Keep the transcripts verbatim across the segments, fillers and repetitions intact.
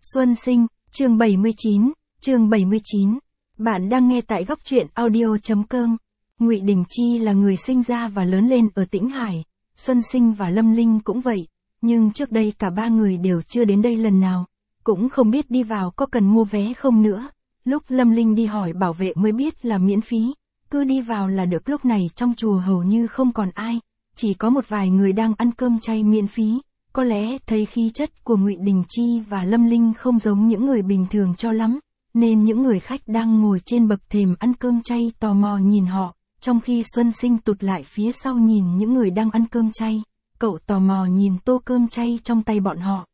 Xuân sinh, chương bảy mươi chín, chương bảy mươi chín. Bạn đang nghe tại góc truyện audio chấm com. Ngụy Đình Chi là người sinh ra và lớn lên ở Tĩnh Hải, Xuân Sinh và Lâm Linh cũng vậy, nhưng trước đây cả ba người đều chưa đến đây lần nào, cũng không biết đi vào có cần mua vé không nữa. Lúc Lâm Linh đi hỏi bảo vệ mới biết là miễn phí, cứ đi vào là được. Lúc này trong chùa hầu như không còn ai, chỉ có một vài người đang ăn cơm chay miễn phí. Có lẽ thấy khí chất của Ngụy Đình Chi và Lâm Linh không giống những người bình thường cho lắm, nên những người khách đang ngồi trên bậc thềm ăn cơm chay tò mò nhìn họ, trong khi Xuân Sinh tụt lại phía sau nhìn những người đang ăn cơm chay. Cậu tò mò nhìn tô cơm chay trong tay bọn họ.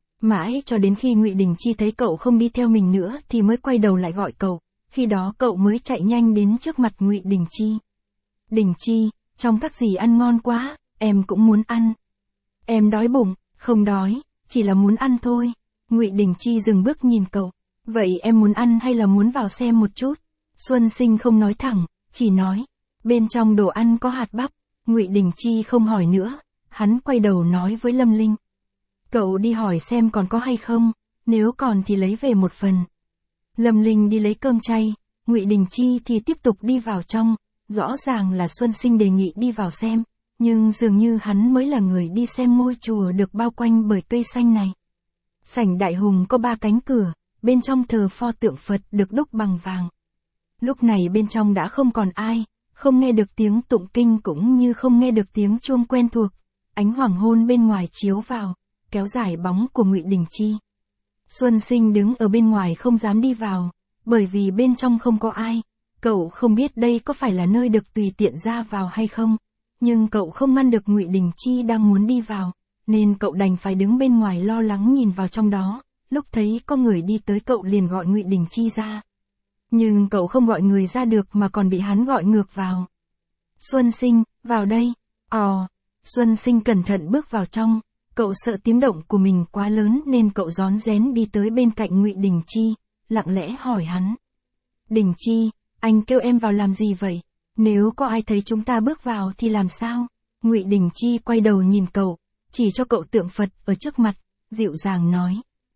Mãi cho đến khi Ngụy Đình Chi thấy cậu không đi theo mình nữa thì mới quay đầu lại gọi cậu, khi đó cậu mới chạy nhanh đến trước mặt Ngụy Đình Chi. Đình Chi, trong các gì ăn ngon quá, em cũng muốn ăn. Em đói bụng, không đói, chỉ là muốn ăn thôi. Ngụy Đình Chi dừng bước nhìn cậu. Vậy em muốn ăn hay là muốn vào xem một chút? Xuân Sinh không nói thẳng, chỉ nói, bên trong đồ ăn có hạt bắp. Ngụy Đình Chi không hỏi nữa, hắn quay đầu nói với Lâm Linh. Cậu đi hỏi xem còn có hay không, nếu còn thì lấy về một phần. Lâm Linh đi lấy cơm chay, Ngụy Đình Chi thì tiếp tục đi vào trong. Rõ ràng là Xuân Sinh đề nghị đi vào xem, nhưng dường như hắn mới là người đi xem ngôi chùa được bao quanh bởi cây xanh này. Sảnh đại hùng có ba cánh cửa, bên trong thờ pho tượng Phật được đúc bằng vàng. Lúc này bên trong đã không còn ai, không nghe được tiếng tụng kinh cũng như không nghe được tiếng chuông quen thuộc. Ánh hoàng hôn bên ngoài chiếu vào, kéo dài bóng của Ngụy Đình Chi. Xuân Sinh đứng ở bên ngoài không dám đi vào, bởi vì bên trong không có ai. Cậu không biết đây có phải là nơi được tùy tiện ra vào hay không, nhưng cậu không ngăn được Ngụy Đình Chi đang muốn đi vào, nên cậu đành phải đứng bên ngoài lo lắng nhìn vào trong đó. Lúc thấy có người đi tới cậu liền gọi Ngụy Đình Chi ra. Nhưng cậu không gọi người ra được mà còn bị hắn gọi ngược vào. Xuân Sinh, vào đây. Ồ, Xuân Sinh cẩn thận bước vào trong, cậu sợ tiếng động của mình quá lớn nên cậu rón rén đi tới bên cạnh Ngụy Đình Chi, lặng lẽ hỏi hắn. Đình Chi, anh kêu em vào làm gì vậy? Nếu có ai thấy chúng ta bước vào thì làm sao? Ngụy Đình Chi quay đầu nhìn cậu, chỉ cho cậu tượng Phật ở trước mặt, dịu dàng nói.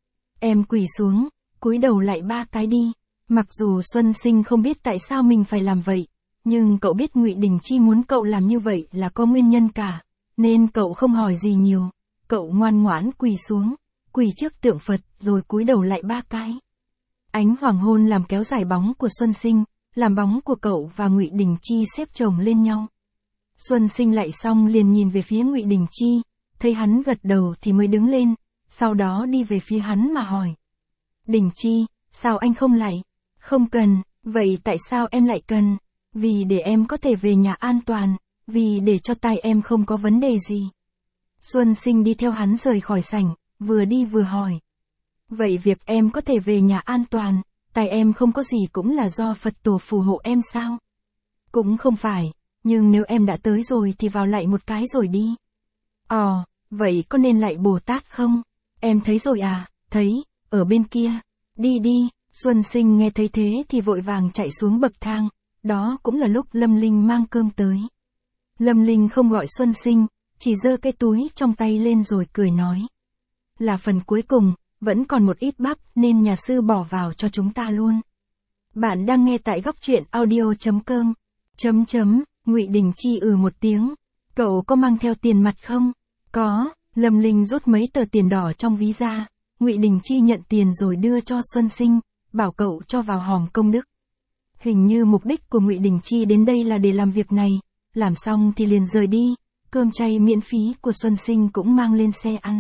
Em quỳ xuống, cúi đầu lại ba cái đi. Mặc dù Xuân Sinh không biết tại sao mình phải làm vậy, nhưng cậu biết Ngụy Đình Chi muốn cậu làm như vậy là có nguyên nhân cả, nên cậu không hỏi gì nhiều. Cậu ngoan ngoãn quỳ xuống, quỳ trước tượng Phật rồi cúi đầu lại ba cái. Ánh hoàng hôn làm kéo dài bóng của Xuân Sinh, làm bóng của cậu và Ngụy Đình Chi xếp chồng lên nhau. Xuân Sinh lại xong liền nhìn về phía Ngụy Đình Chi, thấy hắn gật đầu thì mới đứng lên, sau đó đi về phía hắn mà hỏi. Đình Chi, sao anh không lại? Không cần, vậy tại sao em lại cần? Vì để em có thể về nhà an toàn, vì để cho tai em không có vấn đề gì. Xuân Sinh đi theo hắn rời khỏi sảnh, vừa đi vừa hỏi. Vậy việc em có thể về nhà an toàn, tai em không có gì cũng là do Phật tổ phù hộ em sao? Cũng không phải, nhưng nếu em đã tới rồi thì vào lại một cái rồi đi. Ồ, vậy có nên lại Bồ Tát không? Em thấy rồi à, thấy, ở bên kia. Đi đi, Xuân Sinh nghe thấy thế thì vội vàng chạy xuống bậc thang, đó cũng là lúc Lâm Linh mang cơm tới. Lâm Linh không gọi Xuân Sinh, chỉ giơ cái túi trong tay lên rồi cười nói. Là phần cuối cùng, vẫn còn một ít bắp nên nhà sư bỏ vào cho chúng ta luôn. Bạn đang nghe tại góc truyện audio chấm com. Chấm chấm, Ngụy Đình Chi ừ một tiếng. Cậu có mang theo tiền mặt không? Có, Lâm Linh rút mấy tờ tiền đỏ trong ví ra. Ngụy Đình Chi nhận tiền rồi đưa cho Xuân Sinh, bảo cậu cho vào hòm công đức. Hình như mục đích của Ngụy Đình Chi đến đây là để làm việc này, làm xong thì liền rời đi. Cơm chay miễn phí của Xuân Sinh cũng mang lên xe ăn.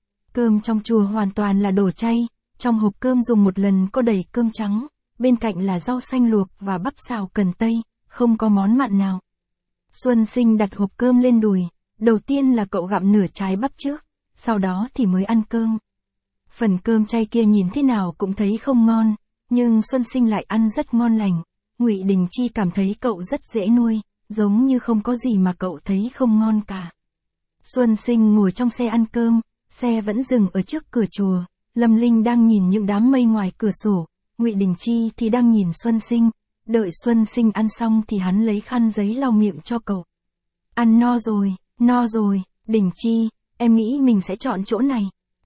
Cơm trong chùa hoàn toàn là đồ chay, trong hộp cơm dùng một lần có đầy cơm trắng, bên cạnh là rau xanh luộc và bắp xào cần tây, không có món mặn nào. Xuân Sinh đặt hộp cơm lên đùi, đầu tiên là cậu gặm nửa trái bắp trước, sau đó thì mới ăn cơm. Phần cơm chay kia nhìn thế nào cũng thấy không ngon, nhưng Xuân Sinh lại ăn rất ngon lành. Ngụy Đình Chi cảm thấy cậu rất dễ nuôi, giống như không có gì mà cậu thấy không ngon cả. Xuân Sinh ngồi trong xe ăn cơm, xe vẫn dừng ở trước cửa chùa. Lâm Linh đang nhìn những đám mây ngoài cửa sổ, Ngụy Đình Chi thì đang nhìn Xuân Sinh. Đợi Xuân Sinh ăn xong thì hắn lấy khăn giấy lau miệng cho cậu. Ăn no rồi, no rồi, Đình Chi, em nghĩ mình sẽ chọn chỗ này.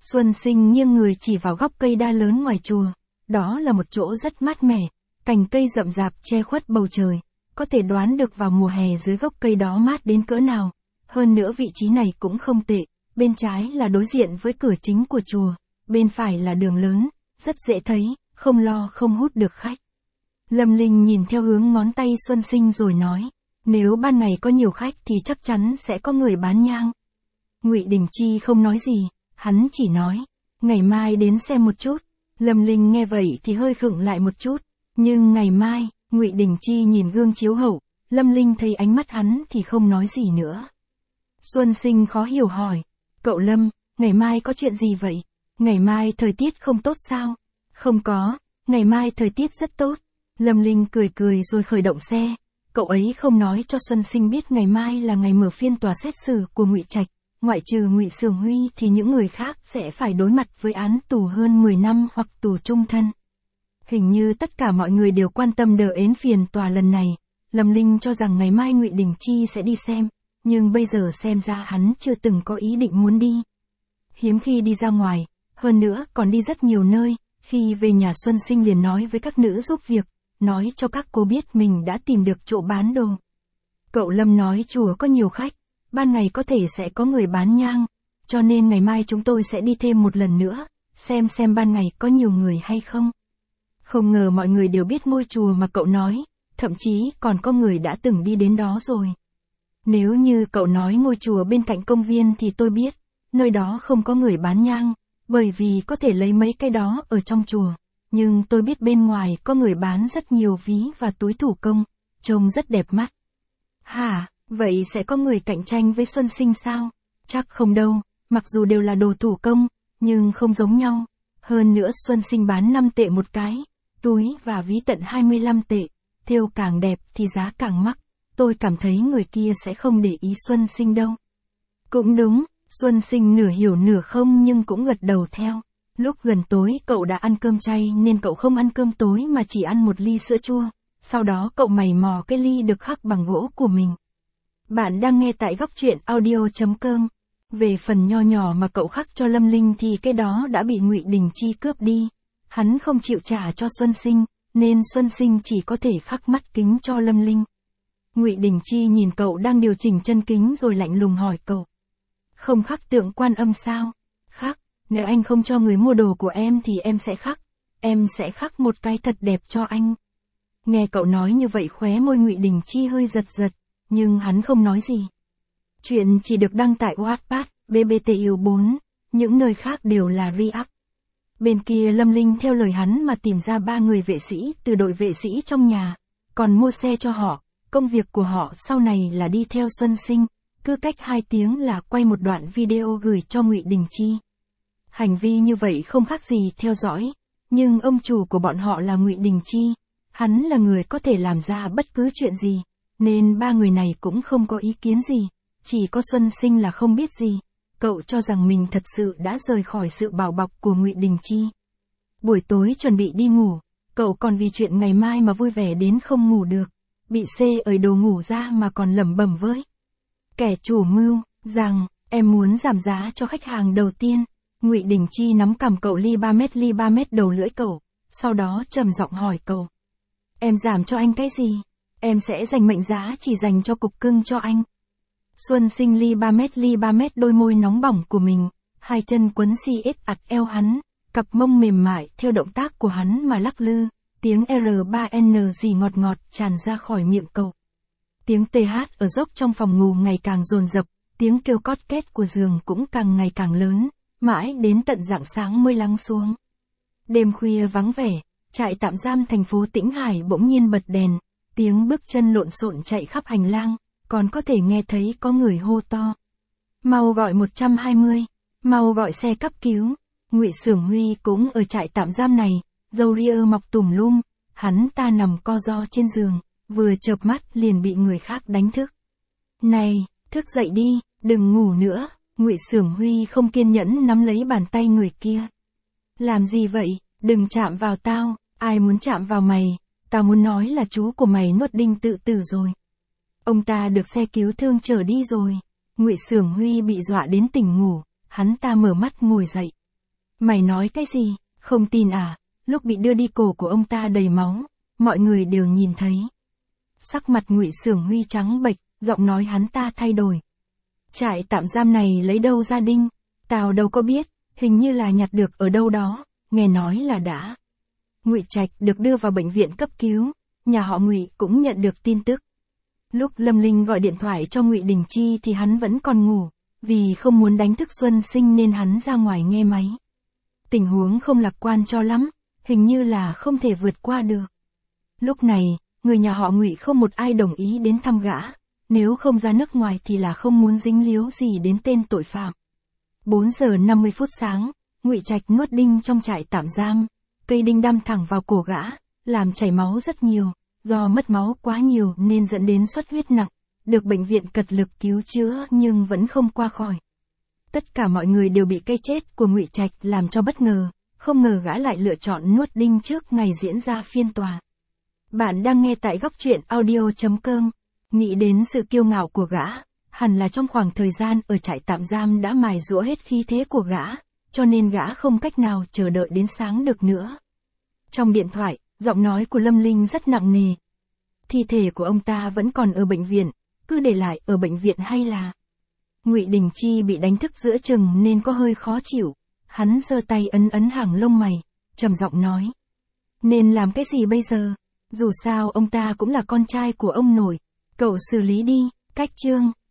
Xuân Sinh nghiêng người chỉ vào gốc cây đa lớn ngoài chùa. Đó là một chỗ rất mát mẻ, cành cây rậm rạp che khuất bầu trời. Có thể đoán được vào mùa hè dưới gốc cây đó mát đến cỡ nào. Hơn nữa vị trí này cũng không tệ, bên trái là đối diện với cửa chính của chùa, bên phải là đường lớn, rất dễ thấy, không lo không hút được khách. Lâm Linh nhìn theo hướng ngón tay Xuân Sinh rồi nói, nếu ban ngày có nhiều khách thì chắc chắn sẽ có người bán nhang. Ngụy Đình Chi không nói gì, hắn chỉ nói, ngày mai đến xem một chút. Lâm Linh nghe vậy thì hơi khựng lại một chút, nhưng ngày mai, Ngụy Đình Chi nhìn gương chiếu hậu, Lâm Linh thấy ánh mắt hắn thì không nói gì nữa. Xuân Sinh khó hiểu hỏi, cậu Lâm, ngày mai có chuyện gì vậy? Ngày mai thời tiết không tốt sao? Không có, ngày mai thời tiết rất tốt. Lâm Linh cười cười rồi khởi động xe. Cậu ấy không nói cho Xuân Sinh biết ngày mai là ngày mở phiên tòa xét xử của Ngụy Trạch, ngoại trừ Ngụy Sường Huy thì những người khác sẽ phải đối mặt với án tù hơn mười năm hoặc tù chung thân. Hình như tất cả mọi người đều quan tâm đờ ến phiên tòa lần này. Lâm Linh cho rằng ngày mai Ngụy Đình Chi sẽ đi xem, nhưng bây giờ xem ra hắn chưa từng có ý định muốn đi. Hiếm khi đi ra ngoài, hơn nữa còn đi rất nhiều nơi, khi về nhà Xuân Sinh liền nói với các nữ giúp việc, nói cho các cô biết mình đã tìm được chỗ bán đồ. Cậu Lâm nói chùa có nhiều khách, ban ngày có thể sẽ có người bán nhang, cho nên ngày mai chúng tôi sẽ đi thêm một lần nữa, xem xem ban ngày có nhiều người hay không. Không ngờ mọi người đều biết ngôi chùa mà cậu nói, thậm chí còn có người đã từng đi đến đó rồi. Nếu như cậu nói ngôi chùa bên cạnh công viên thì tôi biết, nơi đó không có người bán nhang, bởi vì có thể lấy mấy cái đó ở trong chùa. Nhưng tôi biết bên ngoài có người bán rất nhiều ví và túi thủ công, trông rất đẹp mắt. Hả, vậy sẽ có người cạnh tranh với Xuân Sinh sao? Chắc không đâu, mặc dù đều là đồ thủ công, nhưng không giống nhau. Hơn nữa Xuân Sinh bán năm tệ một cái, túi và ví tận hai mươi lăm tệ, thêu càng đẹp thì giá càng mắc. Tôi cảm thấy người kia sẽ không để ý Xuân Sinh đâu. Cũng đúng, Xuân Sinh nửa hiểu nửa không nhưng cũng gật đầu theo. Lúc gần tối cậu đã ăn cơm chay nên cậu không ăn cơm tối mà chỉ ăn một ly sữa chua. Sau đó cậu mày mò cái ly được khắc bằng gỗ của mình. Bạn đang nghe tại góc truyện audio chấm com. Về phần nho nhỏ mà cậu khắc cho Lâm Linh thì cái đó đã bị Ngụy Đình Chi cướp đi. Hắn không chịu trả cho Xuân Sinh, nên Xuân Sinh chỉ có thể khắc mắt kính cho Lâm Linh. Ngụy Đình Chi nhìn cậu đang điều chỉnh chân kính rồi lạnh lùng hỏi cậu. Không khắc tượng Quan Âm sao? Khắc, nếu anh không cho người mua đồ của em thì em sẽ khắc. Em sẽ khắc một cái thật đẹp cho anh. Nghe cậu nói như vậy khóe môi Ngụy Đình Chi hơi giật giật, nhưng hắn không nói gì. Chuyện chỉ được đăng tại Wattpad, bê bê tê u bốn, những nơi khác đều là re-up. Bên kia Lâm Linh theo lời hắn mà tìm ra ba người vệ sĩ từ đội vệ sĩ trong nhà, còn mua xe cho họ. Công việc của họ sau này là đi theo Xuân Sinh, cứ cách hai tiếng là quay một đoạn video gửi cho Ngụy Đình Chi. Hành vi như vậy không khác gì theo dõi, nhưng ông chủ của bọn họ là Ngụy Đình Chi, hắn là người có thể làm ra bất cứ chuyện gì, nên ba người này cũng không có ý kiến gì, chỉ có Xuân Sinh là không biết gì. Cậu cho rằng mình thật sự đã rời khỏi sự bảo bọc của Ngụy Đình Chi. Buổi tối chuẩn bị đi ngủ, cậu còn vì chuyện ngày mai mà vui vẻ đến không ngủ được. Bị xê ời đồ ngủ ra mà còn lẩm bẩm với kẻ chủ mưu, rằng, em muốn giảm giá cho khách hàng đầu tiên. Ngụy Đình Chi nắm cằm cậu ly ba mét ly ba mét đầu lưỡi cậu, sau đó trầm giọng hỏi cậu. Em giảm cho anh cái gì? Em sẽ dành mệnh giá chỉ dành cho cục cưng cho anh. Xuân Sinh ly ba mét ly ba mét đôi môi nóng bỏng của mình, hai chân quấn xi ết ặt eo hắn, cặp mông mềm mại theo động tác của hắn mà lắc lư. Tiếng R ba N gì ngọt ngọt tràn ra khỏi miệng cậu. Tiếng tê hát ở dốc trong phòng ngủ ngày càng dồn dập, tiếng kêu cót két của giường cũng càng ngày càng lớn, mãi đến tận rạng sáng mới lắng xuống. Đêm khuya vắng vẻ, trại tạm giam thành phố Tĩnh Hải bỗng nhiên bật đèn, tiếng bước chân lộn xộn chạy khắp hành lang, còn có thể nghe thấy có người hô to. Mau gọi một trăm hai mươi, mau gọi xe cấp cứu. Ngụy Sường Huy cũng ở trại tạm giam này. Râu ria mọc tùm lum, hắn ta nằm co ro trên giường, vừa chợp mắt liền bị người khác đánh thức. Này, thức dậy đi, đừng ngủ nữa. Ngụy Sường Huy không kiên nhẫn nắm lấy bàn tay người kia. Làm gì vậy, đừng chạm vào tao, ai muốn chạm vào mày, tao muốn nói là chú của mày nuốt đinh tự tử rồi. Ông ta được xe cứu thương chở đi rồi. Ngụy Sường Huy bị dọa đến tỉnh ngủ, hắn ta mở mắt ngồi dậy. Mày nói cái gì, không tin à? Lúc bị đưa đi cổ của ông ta đầy máu, mọi người đều nhìn thấy. Sắc mặt Ngụy Xưởng Huy trắng bệch, giọng nói hắn ta thay đổi. Trại tạm giam này lấy đâu ra đinh? Tao đâu có biết, hình như là nhặt được ở đâu đó, nghe nói là đã. Ngụy Trạch được đưa vào bệnh viện cấp cứu, nhà họ Ngụy cũng nhận được tin tức. Lúc Lâm Linh gọi điện thoại cho Ngụy Đình Chi thì hắn vẫn còn ngủ, vì không muốn đánh thức Xuân Sinh nên hắn ra ngoài nghe máy. Tình huống không lạc quan cho lắm, hình như là không thể vượt qua được. Lúc này, người nhà họ Ngụy không một ai đồng ý đến thăm gã, nếu không ra nước ngoài thì là không muốn dính líu gì đến tên tội phạm. bốn giờ năm mươi phút sáng, Ngụy Trạch nuốt đinh trong trại tạm giam, cây đinh đâm thẳng vào cổ gã, làm chảy máu rất nhiều, do mất máu quá nhiều nên dẫn đến xuất huyết nặng, được bệnh viện cật lực cứu chữa nhưng vẫn không qua khỏi. Tất cả mọi người đều bị cái chết của Ngụy Trạch làm cho bất ngờ, không ngờ gã lại lựa chọn nuốt đinh trước ngày diễn ra phiên tòa. Bạn đang nghe tại góc truyện audio chấm com. Nghĩ đến sự kiêu ngạo của gã, hẳn là trong khoảng thời gian ở trại tạm giam đã mài giũa hết khí thế của gã, cho nên gã không cách nào chờ đợi đến sáng được nữa. Trong điện thoại, giọng nói của Lâm Linh rất nặng nề. Thi thể của ông ta vẫn còn ở bệnh viện, cứ để lại ở bệnh viện hay là... Ngụy Đình Chi bị đánh thức giữa chừng nên có hơi khó chịu, hắn giơ tay ấn ấn hàng lông mày, trầm giọng nói. Nên làm cái gì bây giờ? Dù sao ông ta cũng là con trai của ông nội, cậu xử lý đi. Cách chương